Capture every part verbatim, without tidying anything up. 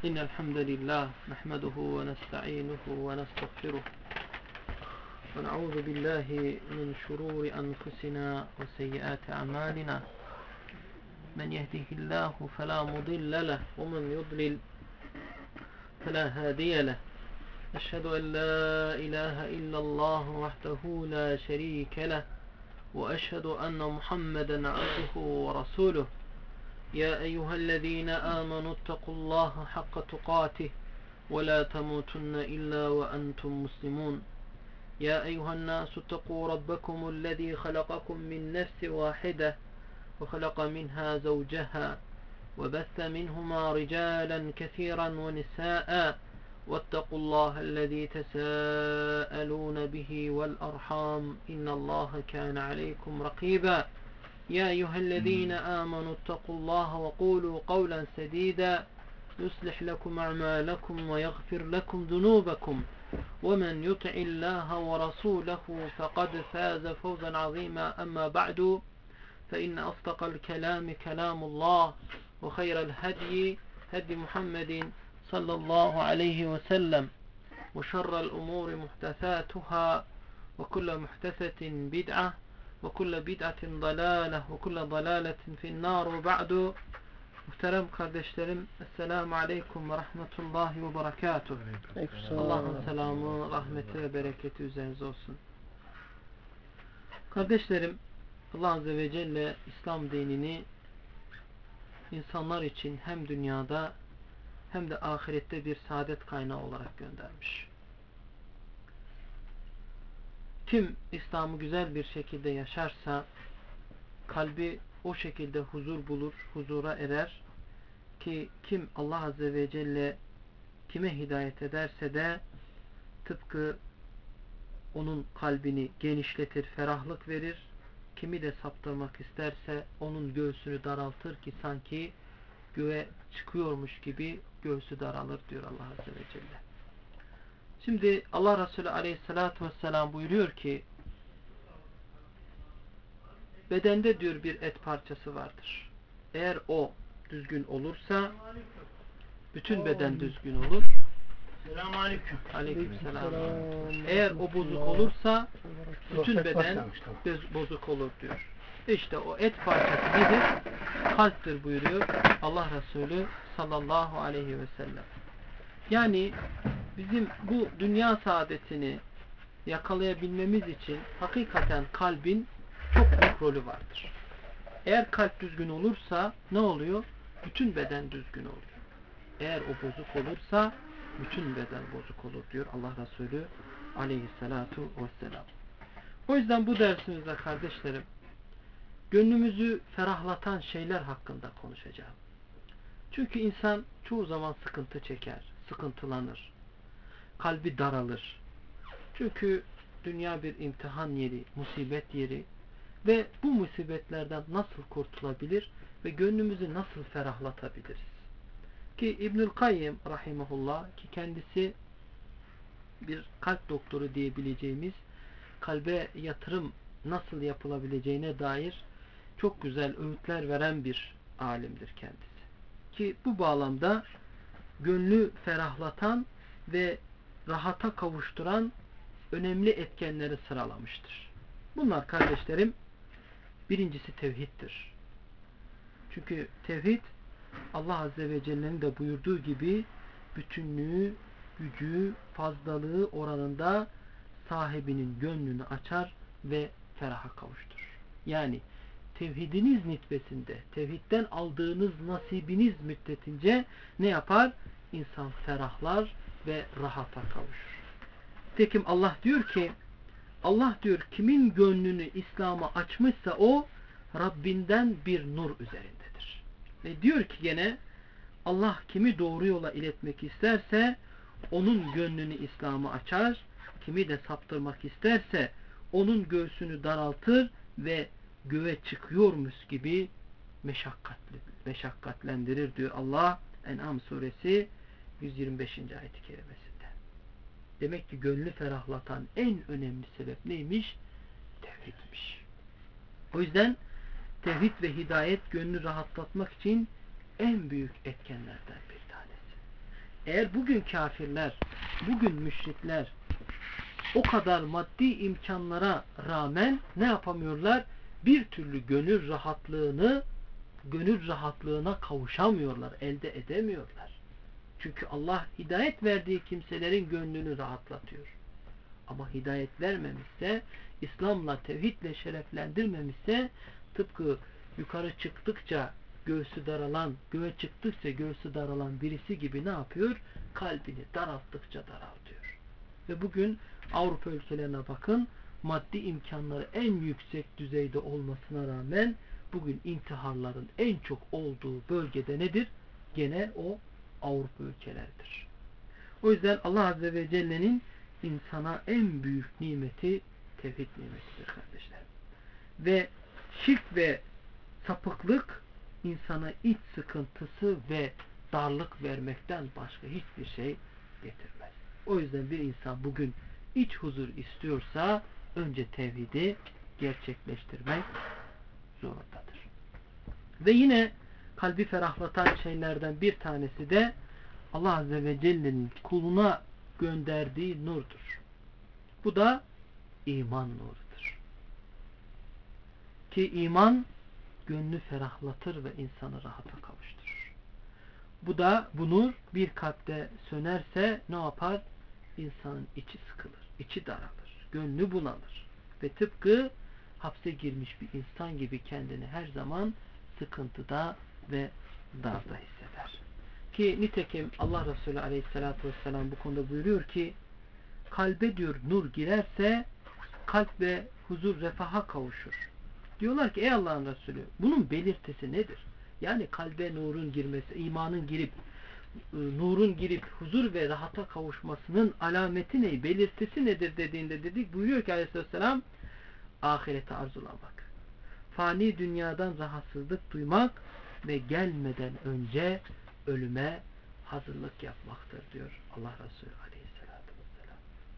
إن الحمد لله نحمده ونستعينه ونستغفره ونعوذ بالله من شرور أنفسنا وسيئات أعمالنا من يهده الله فلا مضل له ومن يضلل فلا هادي له أشهد أن لا إله إلا الله وحده لا شريك له وأشهد أن محمدا عبده ورسوله يا أيها الذين آمنوا اتقوا الله حق تقاته ولا تموتن إلا وأنتم مسلمون يا أيها الناس اتقوا ربكم الذي خلقكم من نفس واحدة وخلق منها زوجها وبث منهما رجالا كثيرا ونساء واتقوا الله الذي تساءلون به والأرحام إن الله كان عليكم رقيبا يا أيها الذين آمنوا اتقوا الله وقولوا قولا سديدا يصلح لكم أعمالكم ويغفر لكم ذنوبكم ومن يطع الله ورسوله فقد فاز فوزا عظيما أما بعد فإن أصدق الكلام كلام الله وخير الهدي هدي محمد صلى الله عليه وسلم وشر الأمور محدثاتها وكل محدثة بدعة وكل بدعة ضلالة وكل ضلالة في النار وبعد. Muhterem kardeşlerim, Esselamu Aleyküm ve Rahmetullahi ve Berekatuhu. Allah'ın selamı, rahmeti ve bereketi üzerinize olsun. Kardeşlerim, Allah Azze ve Celle İslam dinini insanlar için hem dünyada hem de ahirette bir saadet kaynağı olarak göndermiş. Kim İslam'ı güzel bir şekilde yaşarsa kalbi o şekilde huzur bulur, huzura erer ki kim Allah Azze ve Celle kime hidayet ederse de tıpkı onun kalbini genişletir, ferahlık verir. Kimi de saptırmak isterse onun göğsünü daraltır ki sanki göğe çıkıyormuş gibi göğsü daralır diyor Allah Azze ve Celle. Şimdi Allah Resulü Aleyhisselatü Vesselam buyuruyor ki bedende diyor bir et parçası vardır. Eğer o düzgün olursa bütün beden düzgün olur. Selamünaleyküm. Aleykümselam. Eğer o bozuk olursa bütün beden bozuk olur diyor. İşte o et parçası nedir? Kalptir buyuruyor Allah Resulü sallallahu aleyhi ve sellem. Yani bizim bu dünya saadetini yakalayabilmemiz için hakikaten kalbin çok büyük rolü vardır. Eğer kalp düzgün olursa ne oluyor? Bütün beden düzgün oluyor. Eğer o bozuk olursa bütün beden bozuk olur diyor Allah Resulü aleyhissalatu vesselam. O yüzden bu dersimizde kardeşlerim gönlümüzü ferahlatan şeyler hakkında konuşacağım. Çünkü insan çoğu zaman sıkıntı çeker, sıkıntılanır, kalbi daralır. Çünkü dünya bir imtihan yeri, musibet yeri ve bu musibetlerden nasıl kurtulabilir ve gönlümüzü nasıl ferahlatabiliriz? Ki İbnül Kayyim rahimahullah ki kendisi bir kalp doktoru diyebileceğimiz kalbe yatırım nasıl yapılabileceğine dair çok güzel öğütler veren bir alimdir kendisi. Ki bu bağlamda gönlü ferahlatan ve rahata kavuşturan önemli etkenleri sıralamıştır. Bunlar kardeşlerim birincisi tevhiddir. Çünkü tevhid Allah Azze ve Celle'nin de buyurduğu gibi bütünlüğü, gücü, fazlalığı oranında sahibinin gönlünü açar ve feraha kavuşturur. Yani tevhidiniz nispesinde, tevhidden aldığınız nasibiniz müddetince ne yapar? İnsan ferahlar ve rahata kavuşur. Tekim Allah diyor ki, Allah diyor kimin gönlünü İslam'a açmışsa o Rabbinden bir nur üzerindedir. Ve diyor ki gene Allah kimi doğru yola iletmek isterse onun gönlünü İslam'a açar, kimi de saptırmak isterse onun göğsünü daraltır ve göğe çıkıyormuş gibi meşakkatli, meşakkatlendirir diyor Allah En'am suresi yüz yirmi beşinci ayet-i kerimesinde. Demek ki gönlü ferahlatan en önemli sebep neymiş? Tevhidmiş. O yüzden tevhid ve hidayet gönlü rahatlatmak için en büyük etkenlerden bir tanesi. Eğer bugün kafirler, bugün müşrikler o kadar maddi imkanlara rağmen ne yapamıyorlar? Bir türlü gönül rahatlığını, gönül rahatlığına kavuşamıyorlar, elde edemiyorlar. Çünkü Allah hidayet verdiği kimselerin gönlünü rahatlatıyor. Ama hidayet vermemişse, İslam'la, tevhidle şereflendirmemişse, tıpkı yukarı çıktıkça göğsü daralan, göğe çıktıkça göğsü daralan birisi gibi ne yapıyor? Kalbini daralttıkça daraltıyor. Ve bugün Avrupa ülkelerine bakın, maddi imkanları en yüksek düzeyde olmasına rağmen bugün intiharların en çok olduğu bölgede nedir? Gene o Avrupa ülkeleridir. O yüzden Allah Azze ve Celle'nin insana en büyük nimeti tevhid nimetidir kardeşler. Ve şirk ve sapıklık insana iç sıkıntısı ve darlık vermekten başka hiçbir şey getirmez. O yüzden bir insan bugün iç huzur istiyorsa önce tevhidi gerçekleştirmek zorundadır. Ve yine kalbi ferahlatan şeylerden bir tanesi de Allah Azze ve Celle'nin kuluna gönderdiği nurdur. Bu da iman nurudur. Ki iman gönlü ferahlatır ve insanı rahata kavuşturur. Bu da bu nur bir kalpte sönerse ne yapar? İnsanın içi sıkılır, içi daralır, gönlü bunalır ve tıpkı hapse girmiş bir insan gibi kendini her zaman sıkıntıda ve darda hisseder. Ki nitekim Allah Resulü Aleyhisselatü Vesselam bu konuda buyuruyor ki kalbe diyor nur girerse kalp ve huzur refaha kavuşur. Diyorlar ki ey Allah'ın Resulü bunun belirtisi nedir? Yani kalbe nurun girmesi, imanın girip nurun girip huzur ve rahata kavuşmasının alameti ne? Belirtisi nedir dediğinde dedik buyuruyor ki Aleyhisselam ahirete arzulamak. Fani dünyadan rahatsızlık duymak ve gelmeden önce ölüme hazırlık yapmaktır diyor Allah Resulü Aleyhisselatü Vesselam.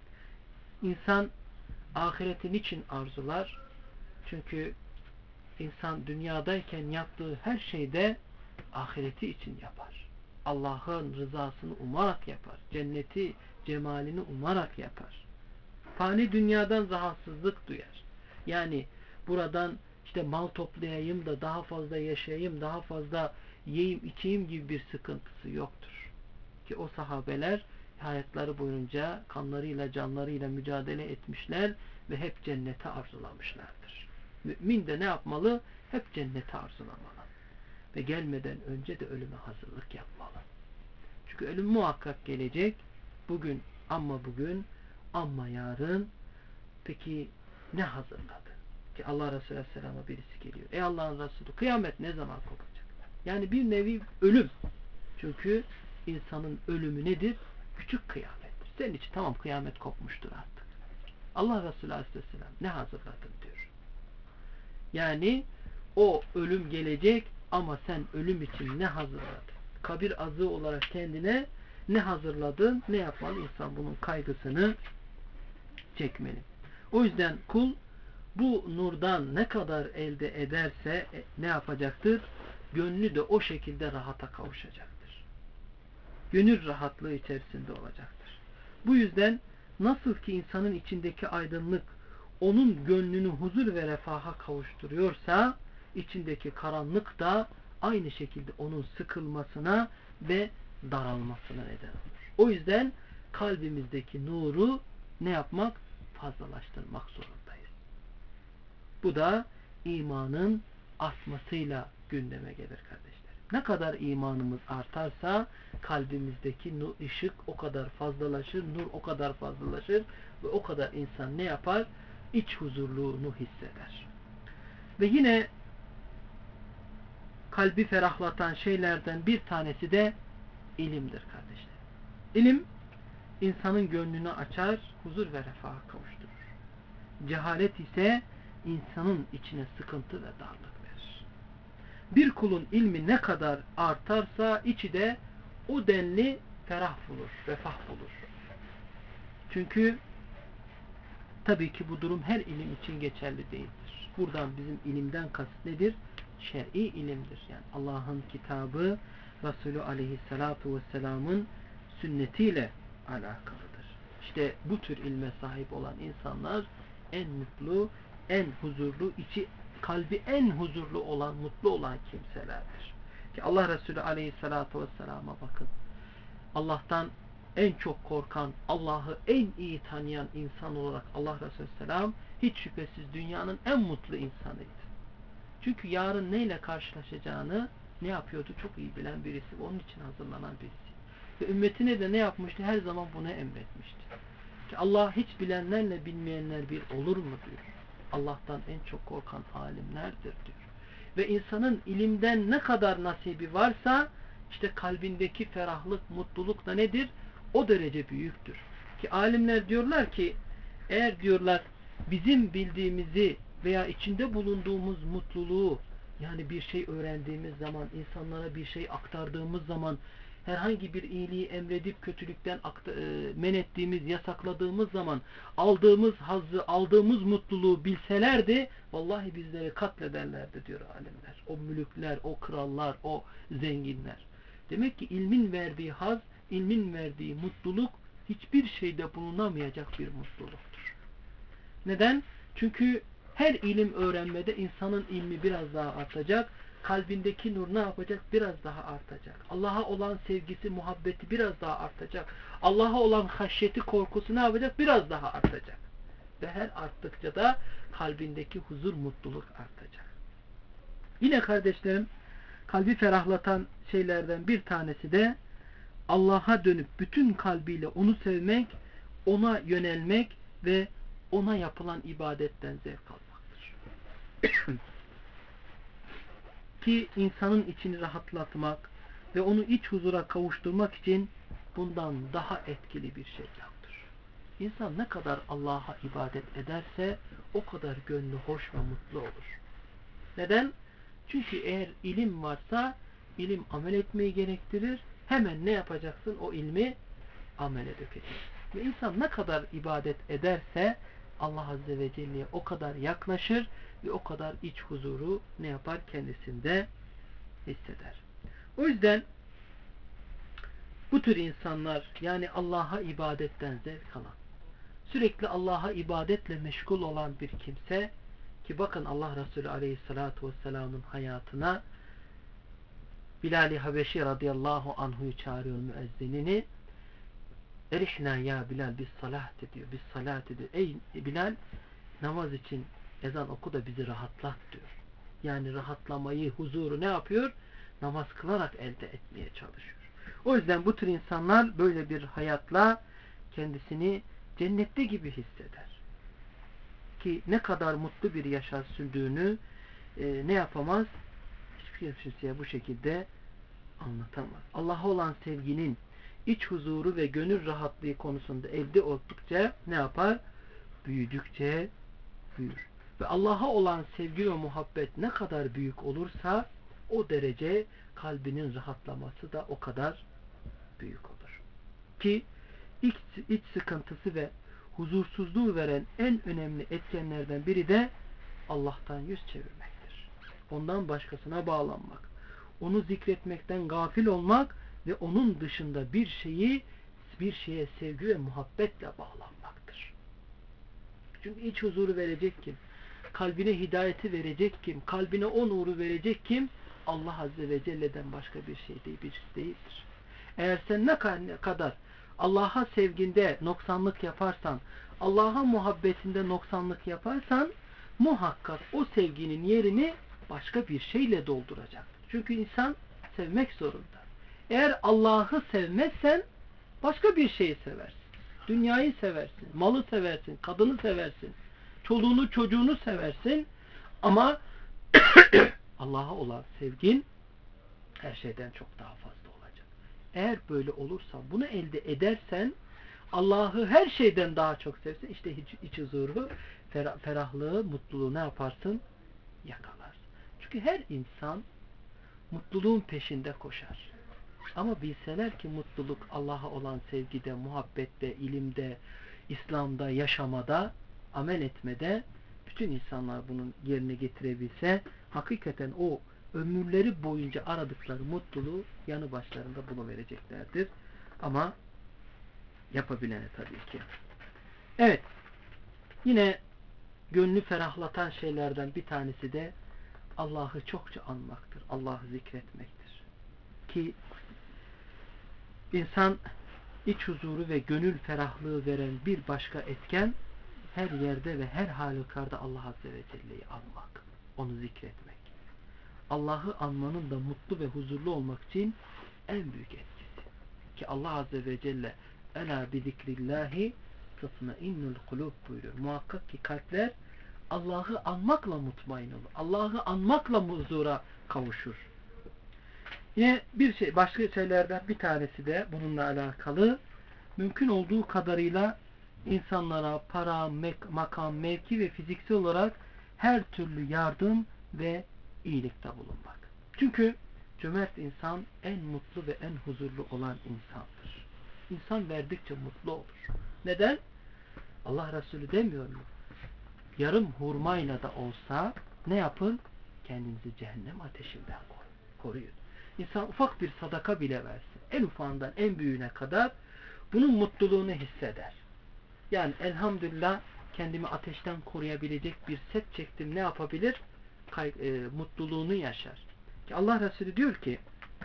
İnsan ahireti niçin arzular? Çünkü insan dünyadayken yaptığı her şeyde ahireti için yapar. Allah'ın rızasını umarak yapar. Cenneti, cemalini umarak yapar. Fani dünyadan rahatsızlık duyar. Yani buradan işte mal toplayayım da daha fazla yaşayayım, daha fazla yiyeyim, içeyim gibi bir sıkıntısı yoktur. Ki o sahabeler hayatları boyunca kanlarıyla, canlarıyla mücadele etmişler ve hep cennete arzulamışlardır. Mümin de ne yapmalı? Hep cennete arzulamalı. Ve gelmeden önce de ölüme hazırlık yapmalı. Çünkü ölüm muhakkak gelecek. Bugün ama bugün ama yarın. Peki ne hazırladı? Ki Allah Resulü Aleyhisselam'a birisi geliyor. Ey Allah'ın Resulü kıyamet ne zaman kopacak? Yani bir nevi ölüm. Çünkü insanın ölümü nedir? Küçük kıyamettir. Senin için tamam kıyamet kopmuştur artık. Allah Resulü Aleyhisselam ne hazırladın diyor. Yani o ölüm gelecek ama sen ölüm için ne hazırladın? Kabir azığı olarak kendine ne hazırladın? Ne yapmalı? İnsan bunun kaygısını çekmeli. O yüzden kul bu nurdan ne kadar elde ederse ne yapacaktır? Gönlü de o şekilde rahata kavuşacaktır. Gönül rahatlığı içerisinde olacaktır. Bu yüzden nasıl ki insanın içindeki aydınlık onun gönlünü huzur ve refaha kavuşturuyorsa içindeki karanlık da aynı şekilde onun sıkılmasına ve daralmasına neden olur. O yüzden kalbimizdeki nuru ne yapmak? Fazlalaştırmak zorundayız. Bu da imanın artmasıyla gündeme gelir kardeşler. Ne kadar imanımız artarsa kalbimizdeki nur, ışık o kadar fazlalaşır, nur o kadar fazlalaşır ve o kadar insan ne yapar? İç huzurluğunu hisseder. Ve yine kalbi ferahlatan şeylerden bir tanesi de ilimdir kardeşler. İlim insanın gönlünü açar, huzur ve refaha kavuşturur. Cehalet ise insanın içine sıkıntı ve darlık verir. Bir kulun ilmi ne kadar artarsa içi de o denli ferah bulur, refah bulur. Çünkü tabii ki bu durum her ilim için geçerli değildir. Buradan bizim ilimden kasıt nedir? Şer'i ilimdir. Yani Allah'ın kitabı, Resulü Aleyhisselatu Vesselam'ın sünnetiyle alakalıdır. İşte bu tür ilme sahip olan insanlar en mutlu, en huzurlu, içi kalbi en huzurlu olan, mutlu olan kimselerdir. Ki Allah Resulü Aleyhisselatü Vesselam'a bakın. Allah'tan en çok korkan, Allah'ı en iyi tanıyan insan olarak Allah Resulü Selam hiç şüphesiz dünyanın en mutlu insanıydı. Çünkü yarın neyle karşılaşacağını ne yapıyordu çok iyi bilen birisi. Onun için hazırlanan birisi. Ve ümmetine de ne yapmıştı? Her zaman bunu emretmişti. Ki Allah hiç bilenlerle bilmeyenler bir olur mu diyor. Allah'tan en çok korkan alimlerdir diyor. Ve insanın ilimden ne kadar nasibi varsa işte kalbindeki ferahlık, mutluluk da nedir? O derece büyüktür. Ki alimler diyorlar ki eğer diyorlar bizim bildiğimizi veya içinde bulunduğumuz mutluluğu yani bir şey öğrendiğimiz zaman, insanlara bir şey aktardığımız zaman, herhangi bir iyiliği emredip kötülükten men ettiğimiz, yasakladığımız zaman aldığımız hazzı, aldığımız mutluluğu bilselerdi vallahi bizleri katlederlerdi diyor alimler. O mülükler, o krallar, o zenginler. Demek ki ilmin verdiği haz, ilmin verdiği mutluluk hiçbir şeyde bulunamayacak bir mutluluktur. Neden? Çünkü her ilim öğrenmede insanın ilmi biraz daha artacak. Kalbindeki nur ne yapacak? Biraz daha artacak. Allah'a olan sevgisi, muhabbeti biraz daha artacak. Allah'a olan haşyeti, korkusu ne yapacak? Biraz daha artacak. Ve her arttıkça da kalbindeki huzur, mutluluk artacak. Yine kardeşlerim, kalbi ferahlatan şeylerden bir tanesi de Allah'a dönüp bütün kalbiyle onu sevmek, ona yönelmek ve ona yapılan ibadetten zevk almaktır. Ki insanın içini rahatlatmak ve onu iç huzura kavuşturmak için bundan daha etkili bir şey yoktur. İnsan ne kadar Allah'a ibadet ederse o kadar gönlü hoş ve mutlu olur. Neden? Çünkü eğer ilim varsa ilim amel etmeyi gerektirir. Hemen ne yapacaksın? O ilmi amele dökeceksin. Ve insan ne kadar ibadet ederse Allah Azze ve Celle'ye o kadar yaklaşır ve o kadar iç huzuru ne yapar? Kendisinde hisseder. O yüzden bu tür insanlar yani Allah'a ibadetten zevk alan, sürekli Allah'a ibadetle meşgul olan bir kimse ki bakın Allah Resulü Aleyhisselatü Vesselam'ın hayatına Bilal-i Habeşi radıyallahu anhu'yu çağırıyor müezzinini. Erihna ya Bilal biz salat ediyor. Biz salat ediyor. Ey Bilal namaz için ezan oku da bizi rahatlat diyor. Yani rahatlamayı, huzuru ne yapıyor? Namaz kılarak elde etmeye çalışıyor. O yüzden bu tür insanlar böyle bir hayatla kendisini cennette gibi hisseder. Ki ne kadar mutlu bir yaşam sürdüğünü e, ne yapamaz? Hiçbir kimseye bu şekilde anlatamaz. Allah'a olan sevginin iç huzuru ve gönül rahatlığı konusunda elde oldukça ne yapar? Büyüdükçe büyür. Ve Allah'a olan sevgi ve muhabbet ne kadar büyük olursa o derece kalbinin rahatlaması da o kadar büyük olur. Ki iç, iç sıkıntısı ve huzursuzluğu veren en önemli etkenlerden biri de Allah'tan yüz çevirmektir. Ondan başkasına bağlanmak. Onu zikretmekten gafil olmak ve onun dışında bir şeyi bir şeye sevgi ve muhabbetle bağlanmaktır. Çünkü iç huzuru verecek kim? Kalbine hidayeti verecek kim? Kalbine o nuru verecek kim? Allah Azze ve Celle'den başka bir şey değil, birisi değildir. Eğer sen ne kadar Allah'a sevginde noksanlık yaparsan, Allah'a muhabbetinde noksanlık yaparsan muhakkak o sevginin yerini başka bir şeyle dolduracak. Çünkü insan sevmek zorunda. Eğer Allah'ı sevmezsen başka bir şeyi seversin. Dünyayı seversin, malı seversin, kadını seversin, çoluğunu çocuğunu seversin ama Allah'a olan sevgin her şeyden çok daha fazla olacak. Eğer böyle olursa, bunu elde edersen Allah'ı her şeyden daha çok sevsin, işte iç, iç huzuru, ferah, ferahlığı, mutluluğu ne yaparsın? Yakalarsın. Çünkü her insan mutluluğun peşinde koşar. Ama bilseler ki mutluluk Allah'a olan sevgide, muhabbette, ilimde, İslam'da, yaşamada, amel etmede bütün insanlar bunun yerine getirebilse hakikaten o ömürleri boyunca aradıkları mutluluğu yanı başlarında buluvereceklerdir. Ama yapabilene tabii ki. Evet. Yine gönlü ferahlatan şeylerden bir tanesi de Allah'ı çokça anmaktır. Allah'ı zikretmektir. Ki insan iç huzuru ve gönül ferahlığı veren bir başka etken her yerde ve her halükarda Allah Azze ve Celle'yi anmak. Onu zikretmek. Allah'ı anmanın da mutlu ve huzurlu olmak için en büyük etkisi. Ki Allah Azze ve Celle Ela bi zikrillahi tatmainnul kulub buyuruyor. Muhakkak ki kalpler Allah'ı anmakla mutmain olur. Allah'ı anmakla huzura kavuşur. Yine bir şey, başka şeylerden bir tanesi de bununla alakalı, mümkün olduğu kadarıyla insanlara para, mek, makam, mevki ve fiziksel olarak her türlü yardım ve iyilikte bulunmak. Çünkü cömert insan en mutlu ve en huzurlu olan insandır. İnsan verdikçe mutlu olur. Neden? Allah Resulü demiyor mu? Yarım hurmayla da olsa ne yapın? Kendinizi cehennem ateşinden koruyun. İnsan ufak bir sadaka bile versin, en ufağından en büyüğüne kadar bunun mutluluğunu hisseder. Yani elhamdülillah kendimi ateşten koruyabilecek bir set çektim, ne yapabilir? Kay e, mutluluğunu yaşar. Ki Allah Resulü diyor ki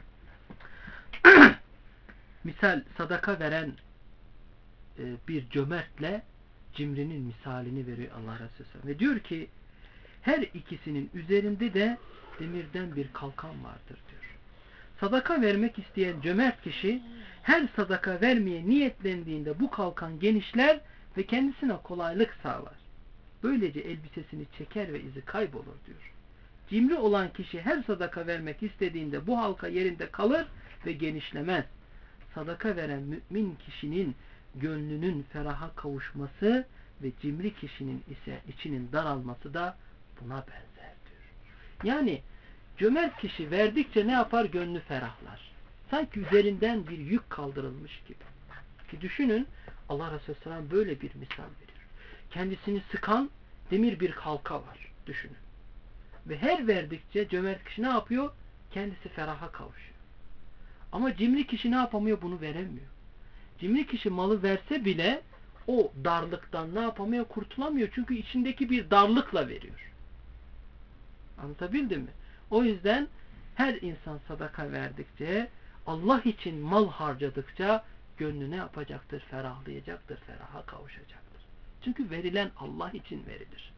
misal sadaka veren e, bir cömertle cimrinin misalini veriyor Allah Resulü. Ve diyor ki her ikisinin üzerinde de demirden bir kalkan vardır diyor. Sadaka vermek isteyen cömert kişi her sadaka vermeye niyetlendiğinde bu kalkan genişler ve kendisine kolaylık sağlar. Böylece elbisesini çeker ve izi kaybolur diyor. Cimri olan kişi her sadaka vermek istediğinde bu halka yerinde kalır ve genişlemez. Sadaka veren mümin kişinin gönlünün feraha kavuşması ve cimri kişinin ise içinin daralması da buna benzer diyor. Yani cömert kişi verdikçe ne yapar? Gönlü ferahlar. Sanki üzerinden bir yük kaldırılmış gibi. Ki düşünün, Allah Resulü Aleyhisselam böyle bir misal veriyor. Kendisini sıkan demir bir halka var. Düşünün. Ve her verdikçe cömert kişi ne yapıyor? Kendisi feraha kavuşuyor. Ama cimri kişi ne yapamıyor? Bunu veremiyor. Cimri kişi malı verse bile o darlıktan ne yapamıyor? Kurtulamıyor. Çünkü içindeki bir darlıkla veriyor. Anlatabildim mi? O yüzden her insan sadaka verdikçe, Allah için mal harcadıkça gönlü ne yapacaktır? Ferahlayacaktır, feraha kavuşacaktır. Çünkü verilen Allah için verilir.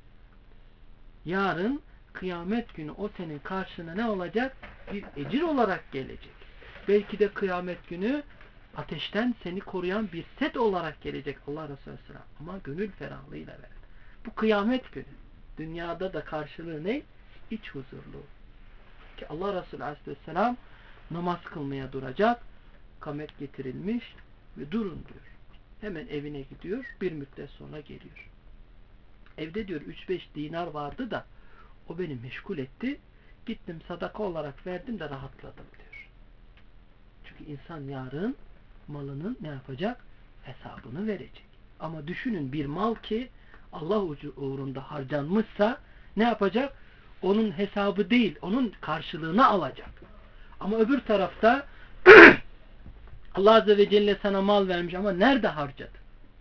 Yarın kıyamet günü o senin karşına ne olacak? Bir ecir olarak gelecek. Belki de kıyamet günü ateşten seni koruyan bir set olarak gelecek Allah Resulü Aleyhisselam. Ama gönül ferahlığıyla verir. Bu kıyamet günü. Dünyada da karşılığı ne? İç huzurlu. Ki Allah Resulü Aleyhisselam namaz kılmaya duracak. Kamet getirilmiş ve durun diyor. Hemen evine gidiyor. Bir müddet sonra geliyor. Evde diyor üç beş dinar vardı da o beni meşgul etti. Gittim sadaka olarak verdim de rahatladım diyor. Çünkü insan yarın malının ne yapacak? Hesabını verecek. Ama düşünün bir mal ki Allah uğrunda harcanmışsa ne yapacak? Onun hesabı değil, onun karşılığını alacak. Ama öbür tarafta Allah Azze ve Celle sana mal vermiş ama nerede harcadın?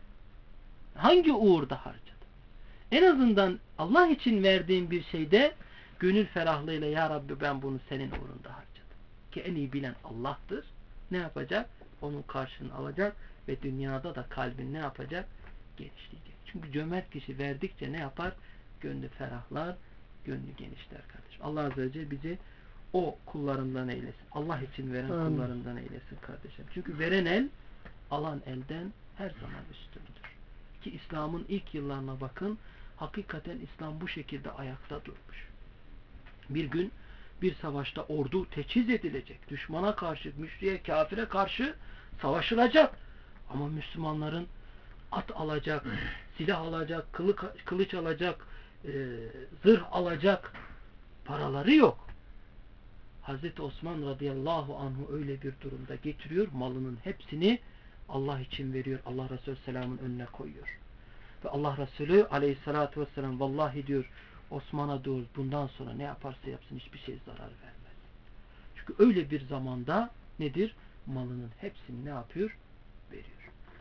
Hangi uğurda harcadın? En azından Allah için verdiğin bir şeyde gönül ferahlığıyla ya Rabbi ben bunu senin uğrunda harcadım. Ki en iyi bilen Allah'tır. Ne yapacak? Onun karşılığını alacak ve dünyada da kalbin ne yapacak? Genişleyecek. Çünkü cömert kişi verdikçe ne yapar? Gönlü ferahlar, gönlü genişler kardeşim. Allah Azze ve Celle bizi o kullarından eylesin. Allah için veren Amin. Kullarından eylesin kardeşim. Çünkü veren el, alan elden her zaman üstündür. Ki İslam'ın ilk yıllarına bakın, hakikaten İslam bu şekilde ayakta durmuş. Bir gün bir savaşta ordu teçhiz edilecek. Düşmana karşı, müşriye, kafire karşı savaşılacak. Ama Müslümanların at alacak, silah alacak, kılıç, kılıç alacak, e, zırh alacak paraları yok. Hazreti Osman radıyallahu anhu öyle bir durumda getiriyor. Malının hepsini Allah için veriyor. Allah Resulü Selam'ın önüne koyuyor. Ve Allah Resulü aleyhissalatü vesselam vallahi diyor Osman'a diyor bundan sonra ne yaparsa yapsın hiçbir şey zarar vermez. Çünkü öyle bir zamanda nedir? Malının hepsini ne yapıyor? Veriyor.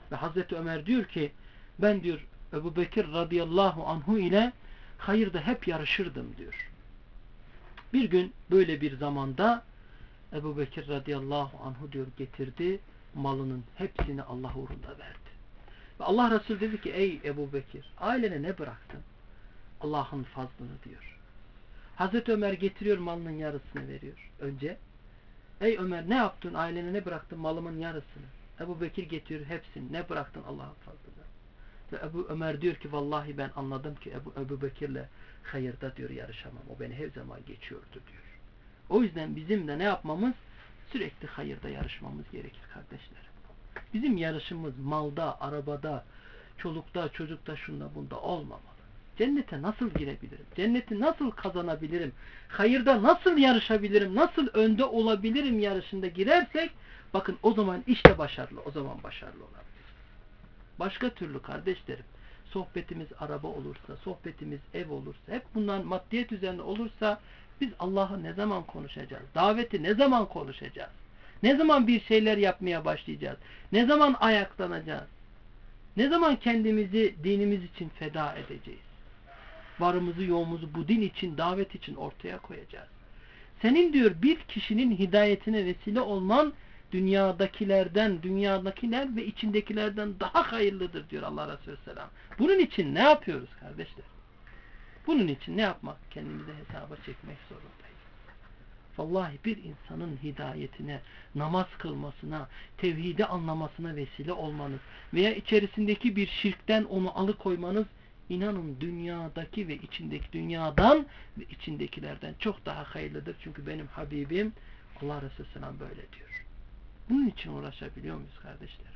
Ve Hazreti Ömer diyor ki ben diyor Ebu Bekir radıyallahu anhu ile hayırda hep yarışırdım diyor. Bir gün böyle bir zamanda Ebu Bekir radıyallahu anhu diyor getirdi malının hepsini Allah uğrunda verdi. Ve Allah Resulü dedi ki ey Ebu Bekir ailene ne bıraktın? Allah'ın fazlını diyor. Hazreti Ömer getiriyor malının yarısını veriyor önce. Ey Ömer ne yaptın? Ailene ne bıraktın? Malımın yarısını. Ebu Bekir getiriyor hepsini. Ne bıraktın? Allah'ın fazlını. Ve Ebu Ömer diyor ki vallahi ben anladım ki Ebu, Ebu Bekir'le hayırda diyor yarışamam. O beni her zaman geçiyordu diyor. O yüzden bizim de ne yapmamız? Sürekli hayırda yarışmamız gerekir kardeşlerim. Bizim yarışımız malda, arabada, çolukta, çocukta, şunda, bunda olmamalı. Cennete nasıl girebilirim? Cenneti nasıl kazanabilirim? Hayırda nasıl yarışabilirim? Nasıl önde olabilirim yarışında girersek bakın o zaman işte başarılı. O zaman başarılı olabiliriz. Başka türlü kardeşlerim sohbetimiz araba olursa, sohbetimiz ev olursa, hep bundan maddiyet üzerine olursa biz Allah'ı ne zaman konuşacağız? Daveti ne zaman konuşacağız? Ne zaman bir şeyler yapmaya başlayacağız? Ne zaman ayaklanacağız? Ne zaman kendimizi dinimiz için feda edeceğiz? Varımızı yoğumuzu bu din için, davet için ortaya koyacağız. Senin diyor bir kişinin hidayetine vesile olman dünyadakilerden, dünyadakiler ve içindekilerden daha hayırlıdır diyor Allah Resulü Selam. Bunun için ne yapıyoruz kardeşler? Bunun için ne yapmak? Kendimize hesaba çekmek zorundayız. Vallahi bir insanın hidayetine, namaz kılmasına, tevhidi anlamasına vesile olmanız veya içerisindeki bir şirkten onu alıkoymanız İnanın dünyadaki ve içindeki dünyadan ve içindekilerden çok daha hayırlıdır. Çünkü benim Habibim Allah Resulü Selam böyle diyor. Bunun için uğraşabiliyor muyuz kardeşler?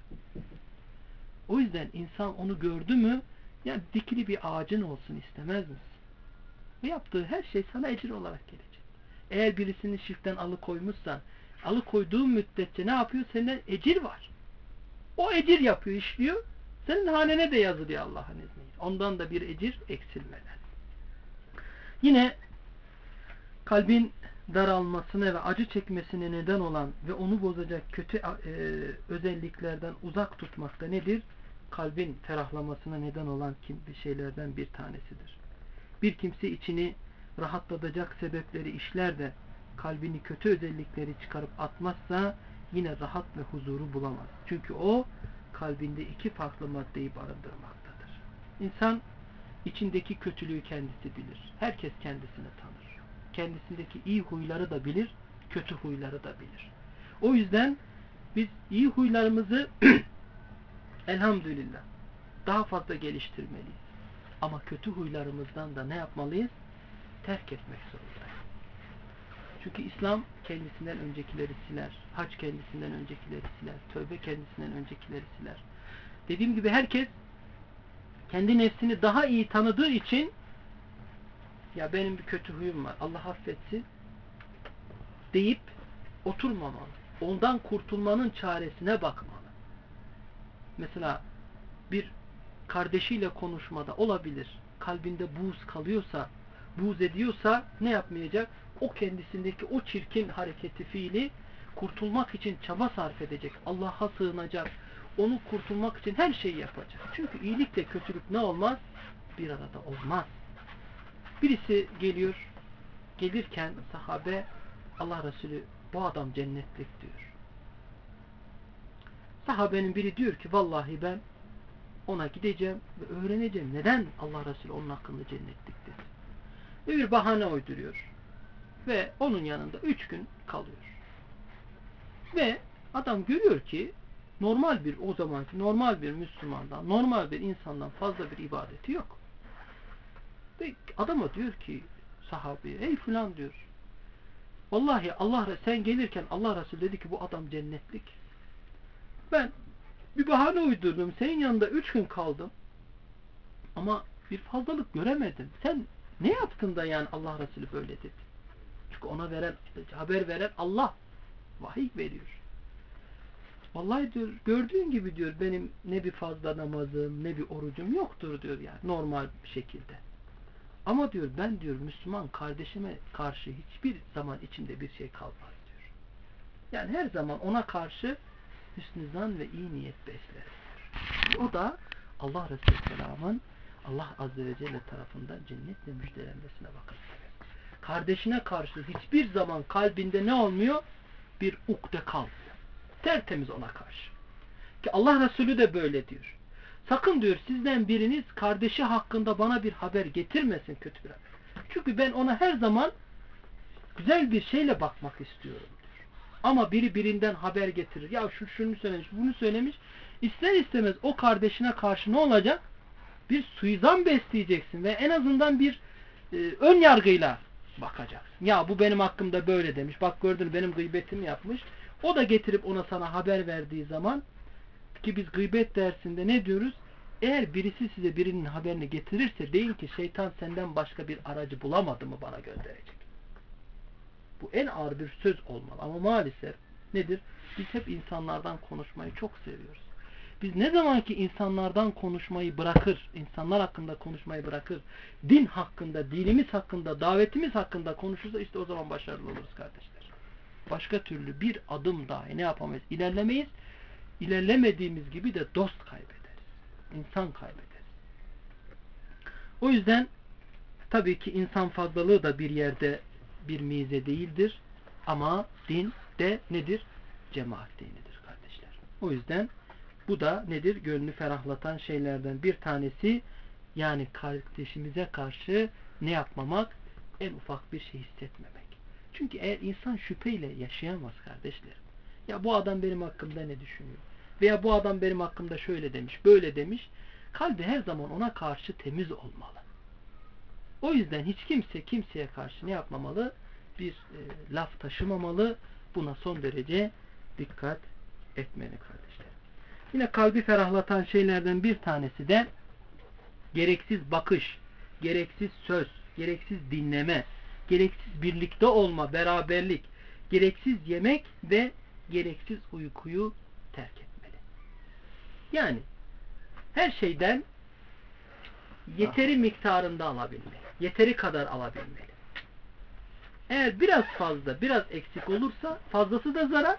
O yüzden insan onu gördü mü yani dikili bir ağacın olsun istemez misin? Ve yaptığı her şey sana ecir olarak gelecek. Eğer birisini şirkten alıkoymuşsan alıkoyduğun müddetçe ne yapıyor? Senden ecir var. O ecir yapıyor, işliyor. Senin hanene de yazılıyor Allah'ın izniyle. Ondan da bir ecir eksilmeden. Yine kalbin daralmasına ve acı çekmesine neden olan ve onu bozacak kötü e, özelliklerden uzak tutmak da nedir? Kalbin ferahlamasına neden olan kim, bir şeylerden bir tanesidir. Bir kimse içini rahatlatacak sebepleri işler de kalbini kötü özellikleri çıkarıp atmazsa yine rahat ve huzuru bulamaz. Çünkü o kalbinde iki farklı maddeyi barındırmaktadır. İnsan içindeki kötülüğü kendisi bilir. Herkes kendisini tanır. Kendisindeki iyi huyları da bilir, kötü huyları da bilir. O yüzden biz iyi huylarımızı elhamdülillah daha fazla geliştirmeliyiz. Ama kötü huylarımızdan da ne yapmalıyız? Terk etmek zorundayız. Çünkü İslam kendisinden öncekileri siler. Hac kendisinden öncekileri siler. Tövbe kendisinden öncekileri siler. Dediğim gibi herkes kendi nefsini daha iyi tanıdığı için ya benim bir kötü huyum var, Allah affetsin deyip oturmamalı. Ondan kurtulmanın çaresine bakmalı. Mesela bir kardeşiyle konuşmada olabilir. Kalbinde buğz kalıyorsa, buğz ediyorsa ne yapmayacak? O kendisindeki o çirkin hareketi, fiili kurtulmak için çaba sarf edecek. Allah'a sığınacak. Onu kurtulmak için her şeyi yapacak. Çünkü iyilikle kötülük ne olmaz? Bir arada olmaz. Birisi geliyor, gelirken sahabe Allah Resulü bu adam cennetlik diyor. Sahabenin biri diyor ki vallahi ben ona gideceğim ve öğreneceğim neden Allah Resulü onun hakkında cennetlik dedi. Ve bir bahane uyduruyor. Ve onun yanında üç gün kalıyor. Ve adam görüyor ki normal bir o zamanki normal bir Müslümandan, normal bir insandan fazla bir ibadeti yok. Ve adama diyor ki sahabeye, ey filan diyor. Vallahi Allah sen gelirken Allah Resulü dedi ki bu adam cennetlik. Ben bir bahane uydurdum. Senin yanında üç gün kaldım. Ama bir fazlalık göremedim. Sen ne yaptın da yani Allah Resulü böyle dedi. Çünkü ona veren, haber veren Allah vahiy veriyor. Vallahi diyor gördüğün gibi diyor benim ne bir fazla namazım ne bir orucum yoktur diyor yani normal bir şekilde. Ama diyor ben diyor Müslüman kardeşime karşı hiçbir zaman içimde bir şey kalmaz diyor. Yani her zaman ona karşı hüsnü zan ve iyi niyet besler diyor. O da Allah Resulü Selam'ın Allah Azze ve Celle tarafından cennetle müjdelenmesine bakın. Kardeşine karşı hiçbir zaman kalbinde ne olmuyor? Bir ukde kalmıyor. Tertemiz ona karşı. Ki Allah Resulü de böyle diyor. Sakın diyor sizden biriniz kardeşi hakkında bana bir haber getirmesin, kötü bir haber. Çünkü ben ona her zaman güzel bir şeyle bakmak istiyorum diyor. Ama biri birinden haber getirir. Ya şu şunu söylemiş, bunu söylemiş. İster istemez o kardeşine karşı ne olacak? Bir suizan besleyeceksin ve en azından bir e, ön yargıyla bakacaksın. Ya bu benim hakkımda böyle demiş. Bak gördün benim gıybetimi yapmış. O da getirip ona sana haber verdiği zaman, ki biz gıybet dersinde ne diyoruz? Eğer birisi size birinin haberini getirirse deyin ki şeytan senden başka bir aracı bulamadı mı bana gönderecek. Bu en ağır bir söz olmalı. Ama maalesef nedir? Biz hep insanlardan konuşmayı çok seviyoruz. Biz ne zaman ki insanlardan konuşmayı bırakır, insanlar hakkında konuşmayı bırakır, din hakkında, dinimiz hakkında, davetimiz hakkında konuşursa işte o zaman başarılı oluruz kardeşler. Başka türlü bir adım dahi ne yapamayız? İlerlemeyiz. İlerlemediğimiz gibi de dost kaybederiz. İnsan kaybederiz. O yüzden tabii ki insan fazlalığı da bir yerde bir mize değildir. Ama din de nedir? Cemaat dinidir kardeşler. O yüzden bu da nedir? Gönlünü ferahlatan şeylerden bir tanesi, yani kardeşimize karşı ne yapmamak? En ufak bir şey hissetmemek. Çünkü eğer insan şüpheyle yaşayamaz kardeşler. Ya bu adam benim hakkımda ne düşünüyor? Veya bu adam benim hakkımda şöyle demiş, böyle demiş. Kalbi her zaman ona karşı temiz olmalı. O yüzden hiç kimse kimseye karşı ne yapmamalı? Bir e, laf taşımamalı. Buna son derece dikkat etmeli kardeşler. Yine kalbi ferahlatan şeylerden bir tanesi de gereksiz bakış, gereksiz söz, gereksiz dinleme, gereksiz birlikte olma, beraberlik, gereksiz yemek ve gereksiz uykuyu terk etmeli. Yani her şeyden yeteri miktarında alabilmeli. Yeteri kadar alabilmeli. Eğer biraz fazla, biraz eksik olursa fazlası da zarar,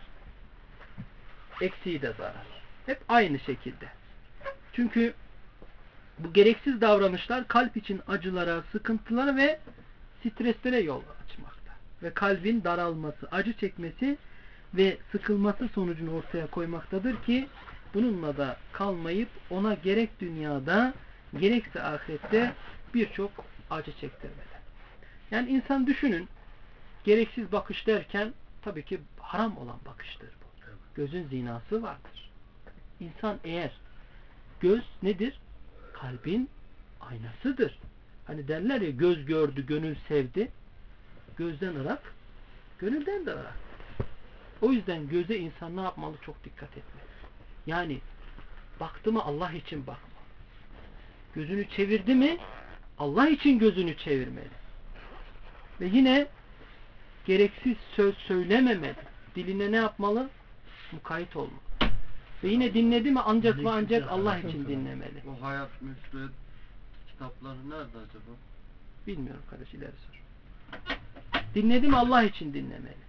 eksiği de zarar. Hep aynı şekilde. Çünkü bu gereksiz davranışlar kalp için acılara, sıkıntılara ve streslere yol açmakta. Ve kalbin daralması, acı çekmesi ve sıkılması sonucunu ortaya koymaktadır ki bununla da kalmayıp ona gerek dünyada gerekse ahirette birçok acı çektirmeli. Yani insan düşünün, gereksiz bakış derken tabii ki haram olan bakıştır bu. Gözün zinası vardır. İnsan eğer, göz nedir? Kalbin aynasıdır. Hani derler ya, göz gördü, gönül sevdi. Gözden ırak, gönülden de ırak. O yüzden göze insan ne yapmalı? Çok dikkat etmeli. Yani baktı mı Allah için bakmalı. Gözünü çevirdi mi Allah için gözünü çevirmeli. Ve yine gereksiz söz söylememeli. Diline ne yapmalı? Mukayyet olmalı. Ve yine dinledi mi ancak ve ancak Allah için dinlemeli. O hayat müsbet kitapları nerede acaba? Bilmiyorum kardeş, ileri sor. Dinledi mi Allah için dinlemeli.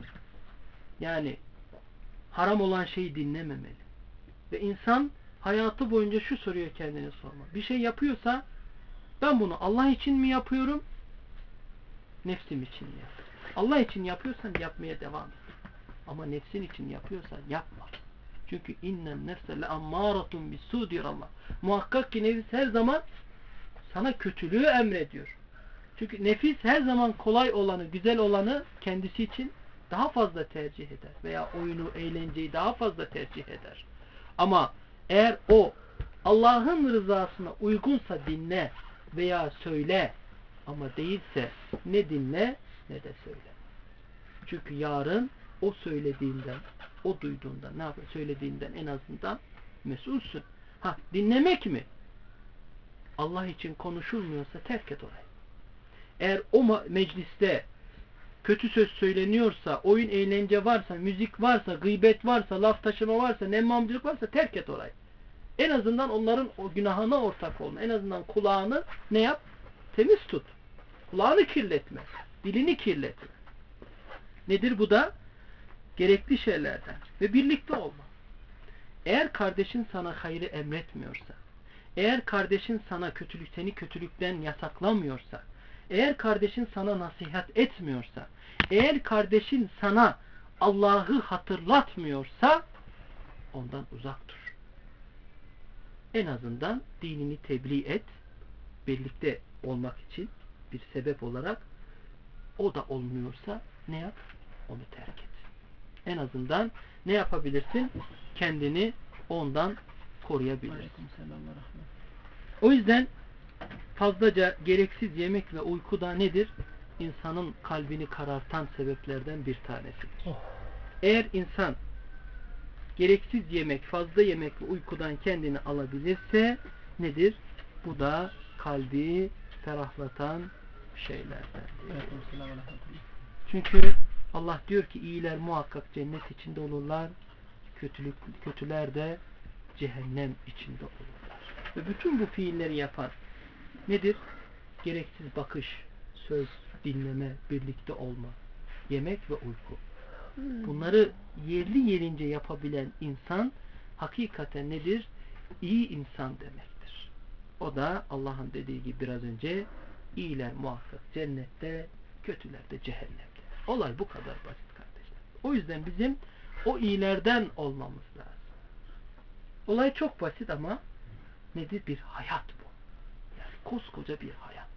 Yani haram olan şeyi dinlememeli. Ve insan hayatı boyunca şu soruyor kendine sorma. Bir şey yapıyorsa ben bunu Allah için mi yapıyorum? Nefsim için mi yapıyorum? Allah için yapıyorsan yapmaya devam et. Ama nefsin için yapıyorsan yapma. Çünkü innen nefse le ammâratun bisû diyor Allah. Muhakkak ki nefis her zaman sana kötülüğü emrediyor. Çünkü nefis her zaman kolay olanı, güzel olanı kendisi için daha fazla tercih eder. Veya oyunu, eğlenceyi daha fazla tercih eder. Ama eğer o Allah'ın rızasına uygunsa dinle veya söyle, ama değilse ne dinle ne de söyle. Çünkü yarın o söylediğinden, o duyduğundan, ne yapıyor? Söylediğinden en azından mesulsün. Ha, dinlemek mi? Allah için konuşulmuyorsa terk et orayı. Eğer o mecliste kötü söz söyleniyorsa, oyun eğlence varsa, müzik varsa, gıybet varsa, laf taşıma varsa, nemmamcılık varsa terk et orayı. En azından onların o günahına ortak olma. En azından kulağını ne yap? Temiz tut. Kulağını kirletme. Dilini kirletme. Nedir bu da? Gerekli şeylerden. Ve birlikte olma. Eğer kardeşin sana hayrı emretmiyorsa, eğer kardeşin sana kötülük, seni kötülükten yasaklamıyorsa, eğer kardeşin sana nasihat etmiyorsa, eğer kardeşin sana Allah'ı hatırlatmıyorsa ondan uzak dur. En azından dinini tebliğ et, birlikte olmak için bir sebep olarak. O da olmuyorsa ne yap? Onu terk et. En azından ne yapabilirsin? Kendini ondan koruyabilirsin. O yüzden fazlaca gereksiz yemek ve uyku da nedir? İnsanın kalbini karartan sebeplerden bir tanesidir. Oh. Eğer insan gereksiz yemek, fazla yemek ve uykudan kendini alabilirse nedir? Bu da kalbi ferahlatan şeylerden. Çünkü Allah diyor ki iyiler muhakkak cennet içinde olurlar, kötülük, kötüler de cehennem içinde olurlar. Ve bütün bu fiilleri yapan nedir? Gereksiz bakış, söz, dinleme, birlikte olma, yemek ve uyku. Bunları yerli yerince yapabilen insan hakikaten nedir? İyi insan demektir. O da Allah'ın dediği gibi biraz önce iyiler muhakkak cennette, kötüler de cehennemde. Olay bu kadar basit kardeşler. O yüzden bizim o iyilerden olmamız lazım. Olay çok basit ama nedir? Bir hayat bu. Yani koskoca bir hayat.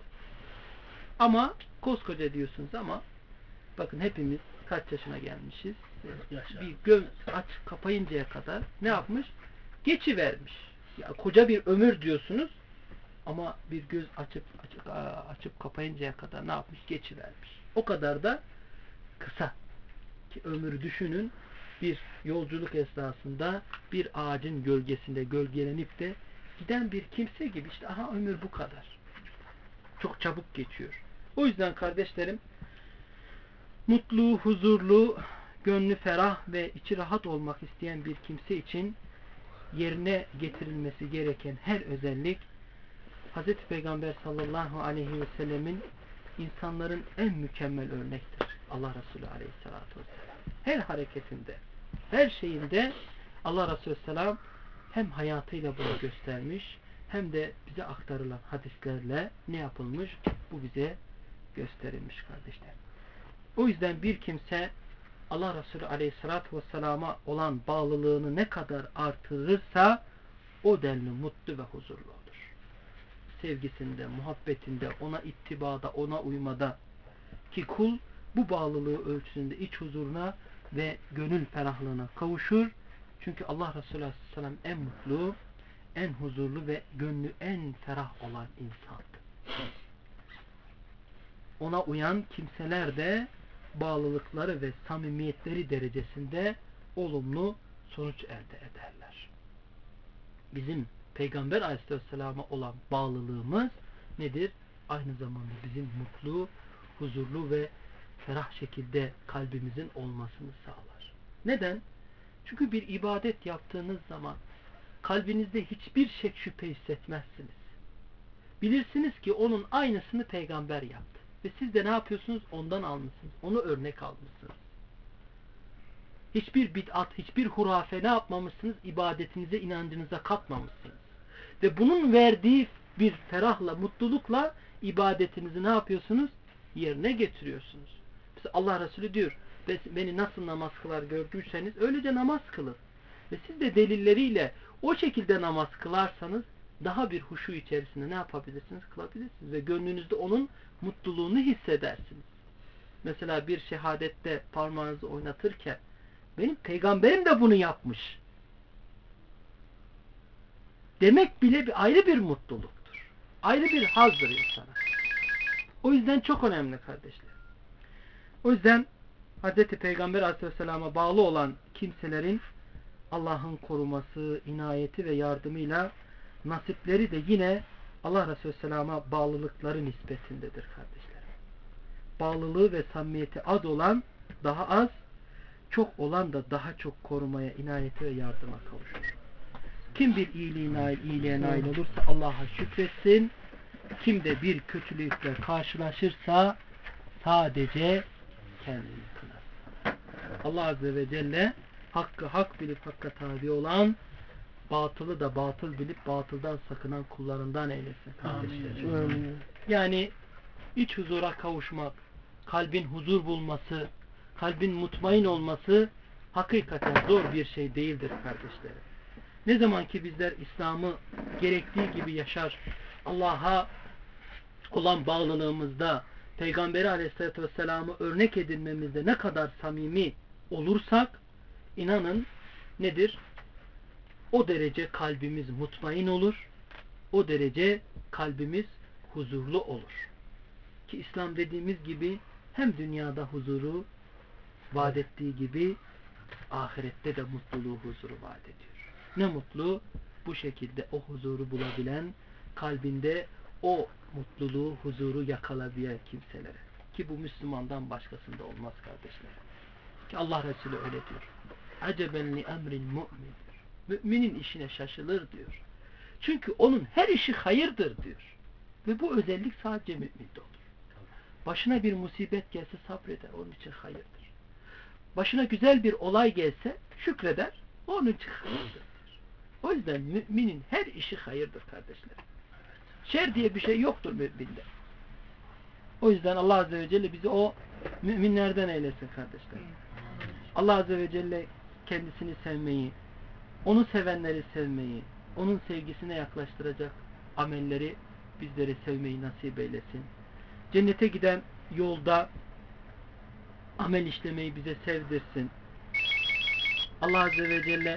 Ama koskoca diyorsunuz ama bakın hepimiz kaç yaşına gelmişiz? Yaşa. Bir göz aç kapayıncaya kadar ne yapmış? Geçivermiş. Ya koca bir ömür diyorsunuz ama bir göz açıp açıp açıp kapayıncaya kadar ne yapmış? Geçivermiş. O kadar da kısa. Ki ömrü düşünün, bir yolculuk esnasında bir ağacın gölgesinde gölgelenip de giden bir kimse gibi işte aha ömür bu kadar. Çok çabuk geçiyor. O yüzden kardeşlerim mutlu, huzurlu, gönlü ferah ve içi rahat olmak isteyen bir kimse için yerine getirilmesi gereken her özellik Hazreti Peygamber sallallahu aleyhi ve sellemin insanların en mükemmel örnektir. Allah Resulü aleyhissalatu vesselam. Her hareketinde, her şeyinde Allah Resulü selam hem hayatıyla bunu göstermiş hem de bize aktarılan hadislerle ne yapılmış? Bu bize gösterilmiş kardeşler. O yüzden bir kimse Allah Resulü aleyhissalatu vesselama olan bağlılığını ne kadar artırırsa o denli mutlu ve huzurlu olur. Sevgisinde, muhabbetinde, ona ittibada, ona uymada ki kul bu bağlılığı ölçüsünde iç huzuruna ve gönül ferahlığına kavuşur. Çünkü Allah Resulü aleyhisselam en mutlu, en huzurlu ve gönlü en ferah olan insandı. Ona uyan kimseler de bağlılıkları ve samimiyetleri derecesinde olumlu sonuç elde ederler. Bizim Peygamber aleyhisselam'a olan bağlılığımız nedir? Aynı zamanda bizim mutlu, huzurlu ve ferah şekilde kalbimizin olmasını sağlar. Neden? Çünkü bir ibadet yaptığınız zaman kalbinizde hiçbir şek şüphe hissetmezsiniz. Bilirsiniz ki onun aynısını peygamber yaptı. Ve siz de ne yapıyorsunuz? Ondan almışsınız. Onu örnek almışsınız. Hiçbir bid'at, hiçbir hurafe ne yapmamışsınız? İbadetinize, inancınıza katmamışsınız. Ve bunun verdiği bir ferahla, mutlulukla ibadetinizi ne yapıyorsunuz? Yerine getiriyorsunuz. Mesela Allah Resulü diyor, beni nasıl namaz kılar gördüyseniz öylece namaz kılın. Ve siz de delilleriyle o şekilde namaz kılarsanız daha bir huşu içerisinde ne yapabilirsiniz? Kılabilirsiniz. Ve gönlünüzde onun mutluluğunu hissedersiniz. Mesela bir şehadette parmağınızı oynatırken benim peygamberim de bunu yapmış demek bile bir ayrı bir mutluluktur. Ayrı bir hazdır insana. O yüzden çok önemli kardeşler. O yüzden Hz. Peygamber aleyhisselam'a bağlı olan kimselerin Allah'ın koruması, inayeti ve yardımıyla nasipleri de yine Allah Resulü Selam'a bağlılıkları nispetindedir kardeşlerim. Bağlılığı ve samimiyeti az olan daha az, çok olan da daha çok korumaya, inayete ve yardıma kavuşur. Kim bir iyiliğe nail, iyiliğe nail olursa Allah'a şükretsin. Kim de bir kötülükle karşılaşırsa sadece kendini kınar. Allah Azze ve Celle hakkı hak bilip hakka tabi olan batılı da batıl bilip batıldan sakınan kullarından eylesin kardeşlerim. Amin. Yani iç huzura kavuşmak, kalbin huzur bulması, kalbin mutmain olması hakikaten zor bir şey değildir kardeşlerim. Ne zaman ki bizler İslam'ı gerektiği gibi yaşar, Allah'a olan bağlılığımızda, Peygamberi Aleyhisselatü Vesselam'ı örnek edinmemizde ne kadar samimi olursak, inanın nedir? O derece kalbimiz mutmain olur, o derece kalbimiz huzurlu olur. Ki İslam dediğimiz gibi hem dünyada huzuru vaat ettiği gibi ahirette de mutluluğu, huzuru vaat ediyor. Ne mutlu bu şekilde o huzuru bulabilen, kalbinde o mutluluğu, huzuru yakalayabilen kimselere. Ki bu Müslümandan başkasında olmaz kardeşler. Ki Allah Resulü öyle diyor. Aceben li emrin mu'min. Müminin işine şaşılır diyor. Çünkü onun her işi hayırdır diyor. Ve bu özellik sadece müminde olur. Başına bir musibet gelse sabreder. Onun için hayırdır. Başına güzel bir olay gelse şükreder. Onun için hayırdır diyor. O yüzden müminin her işi hayırdır kardeşler. Şer diye bir şey yoktur müminde. O yüzden Allah Azze ve Celle bizi o müminlerden eylesin kardeşler. Allah Azze ve Celle kendisini sevmeyi, onu sevenleri sevmeyi, onun sevgisine yaklaştıracak amelleri bizlere sevmeyi nasip eylesin. Cennete giden yolda amel işlemeyi bize sevdirsin. Allah Azze ve Celle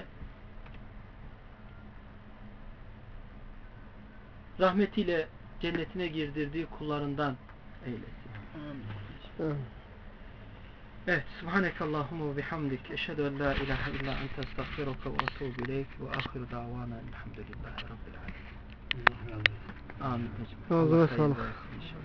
rahmetiyle cennetine girdirdiği kullarından eylesin. Amin. Evet. Subhanekallahumma ve bihamdik. Eşhedü en la ilahe illa ente estağfiruke ve etûbü ileyk ve ahiru davana elhamdülillahi rabbil alemin. Amin. Ağzına Allah hayırlı sağlık. versin inşallah.